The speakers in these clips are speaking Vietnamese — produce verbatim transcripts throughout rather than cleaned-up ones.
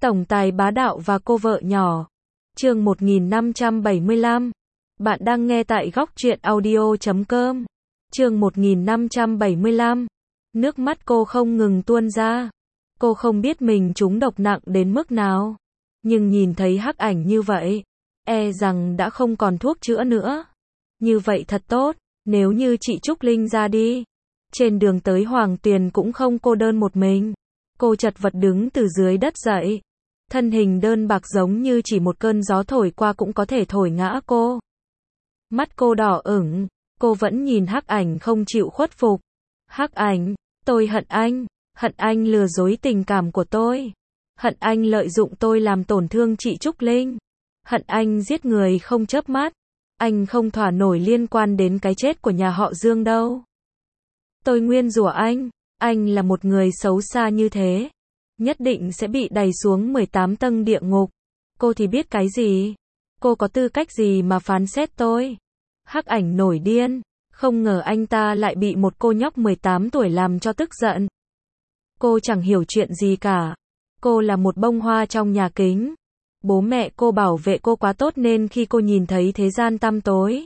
Tổng tài bá đạo và cô vợ nhỏ. Chương một nghìn năm trăm bảy mươi lăm. Bạn đang nghe tại góc truyện audio chấm com. Chương một nghìn năm trăm bảy mươi lăm. Nước mắt cô không ngừng tuôn ra. Cô không biết mình trúng độc nặng đến mức nào. Nhưng nhìn thấy Hắc Ảnh như vậy, e rằng đã không còn thuốc chữa nữa. Như vậy thật tốt, nếu như chị Trúc Linh ra đi. Trên đường tới Hoàng Tuyền cũng không cô đơn một mình. Cô chật vật đứng từ dưới đất dậy. Thân hình đơn bạc giống như chỉ một cơn gió thổi qua cũng có thể thổi ngã cô. Mắt cô đỏ ửng, cô vẫn nhìn Hắc Ảnh không chịu khuất phục. Hắc Ảnh, tôi hận anh, hận anh lừa dối tình cảm của tôi. Hận anh lợi dụng tôi làm tổn thương chị Trúc Linh. Hận anh giết người không chớp mắt. Anh không thỏa nổi liên quan đến cái chết của nhà họ Dương đâu. Tôi nguyên rủa anh, anh là một người xấu xa như thế, nhất định sẽ bị đày xuống mười tám tầng địa ngục. Cô thì biết cái gì? Cô có tư cách gì mà phán xét tôi? Hắc Ảnh nổi điên, không ngờ anh ta lại bị một cô nhóc mười tám tuổi làm cho tức giận. Cô chẳng hiểu chuyện gì cả. Cô là một bông hoa trong nhà kính. Bố mẹ cô bảo vệ cô quá tốt nên khi cô nhìn thấy thế gian tăm tối,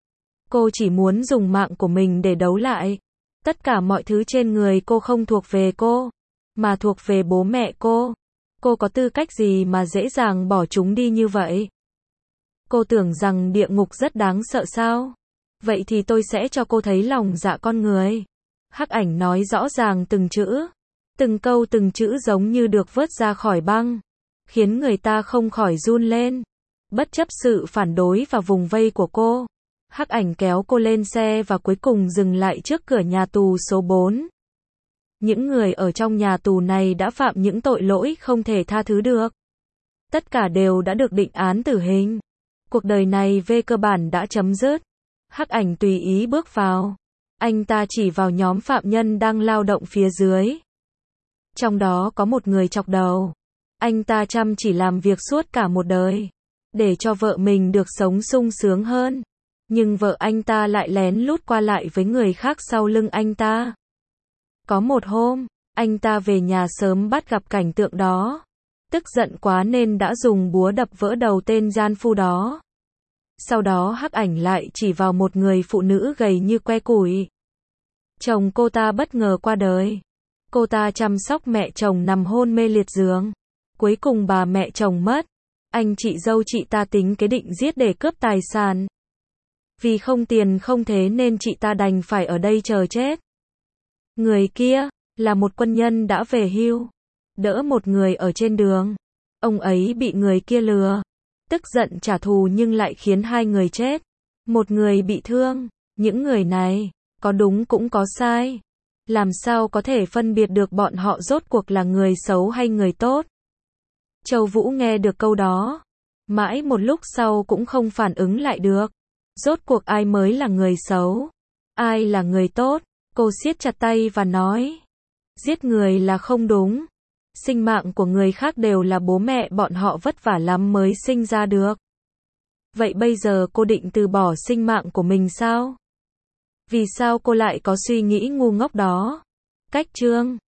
cô chỉ muốn dùng mạng của mình để đấu lại. Tất cả mọi thứ trên người cô không thuộc về cô, mà thuộc về bố mẹ cô. Cô có tư cách gì mà dễ dàng bỏ chúng đi như vậy? Cô tưởng rằng địa ngục rất đáng sợ sao? Vậy thì tôi sẽ cho cô thấy lòng dạ con người. Hắc Ảnh nói rõ ràng từng chữ, từng câu từng chữ giống như được vớt ra khỏi băng, khiến người ta không khỏi run lên. Bất chấp sự phản đối và vùng vây của cô, Hắc Ảnh kéo cô lên xe và cuối cùng dừng lại trước cửa nhà tù số bốn. Những người ở trong nhà tù này đã phạm những tội lỗi không thể tha thứ được. Tất cả đều đã được định án tử hình. Cuộc đời này về cơ bản đã chấm dứt. Hắc Ảnh tùy ý bước vào. Anh ta chỉ vào nhóm phạm nhân đang lao động phía dưới. Trong đó có một người chọc đầu. Anh ta chăm chỉ làm việc suốt cả một đời, để cho vợ mình được sống sung sướng hơn. Nhưng vợ anh ta lại lén lút qua lại với người khác sau lưng anh ta. Có một hôm, anh ta về nhà sớm bắt gặp cảnh tượng đó. Tức giận quá nên đã dùng búa đập vỡ đầu tên gian phu đó. Sau đó Hắc Ảnh lại chỉ vào một người phụ nữ gầy như que củi. Chồng cô ta bất ngờ qua đời. Cô ta chăm sóc mẹ chồng nằm hôn mê liệt giường. Cuối cùng bà mẹ chồng mất. Anh chị dâu chị ta tính kế định giết để cướp tài sản. Vì không tiền không thế nên chị ta đành phải ở đây chờ chết. Người kia là một quân nhân đã về hưu, đỡ một người ở trên đường. Ông ấy bị người kia lừa, tức giận trả thù nhưng lại khiến hai người chết, một người bị thương. Những người này, có đúng cũng có sai. Làm sao có thể phân biệt được bọn họ rốt cuộc là người xấu hay người tốt? Châu Vũ nghe được câu đó, mãi một lúc sau cũng không phản ứng lại được. Rốt cuộc ai mới là người xấu? Ai là người tốt? Cô siết chặt tay và nói, giết người là không đúng. Sinh mạng của người khác đều là bố mẹ bọn họ vất vả lắm mới sinh ra được. Vậy bây giờ cô định từ bỏ sinh mạng của mình sao? Vì sao cô lại có suy nghĩ ngu ngốc đó? Cách chương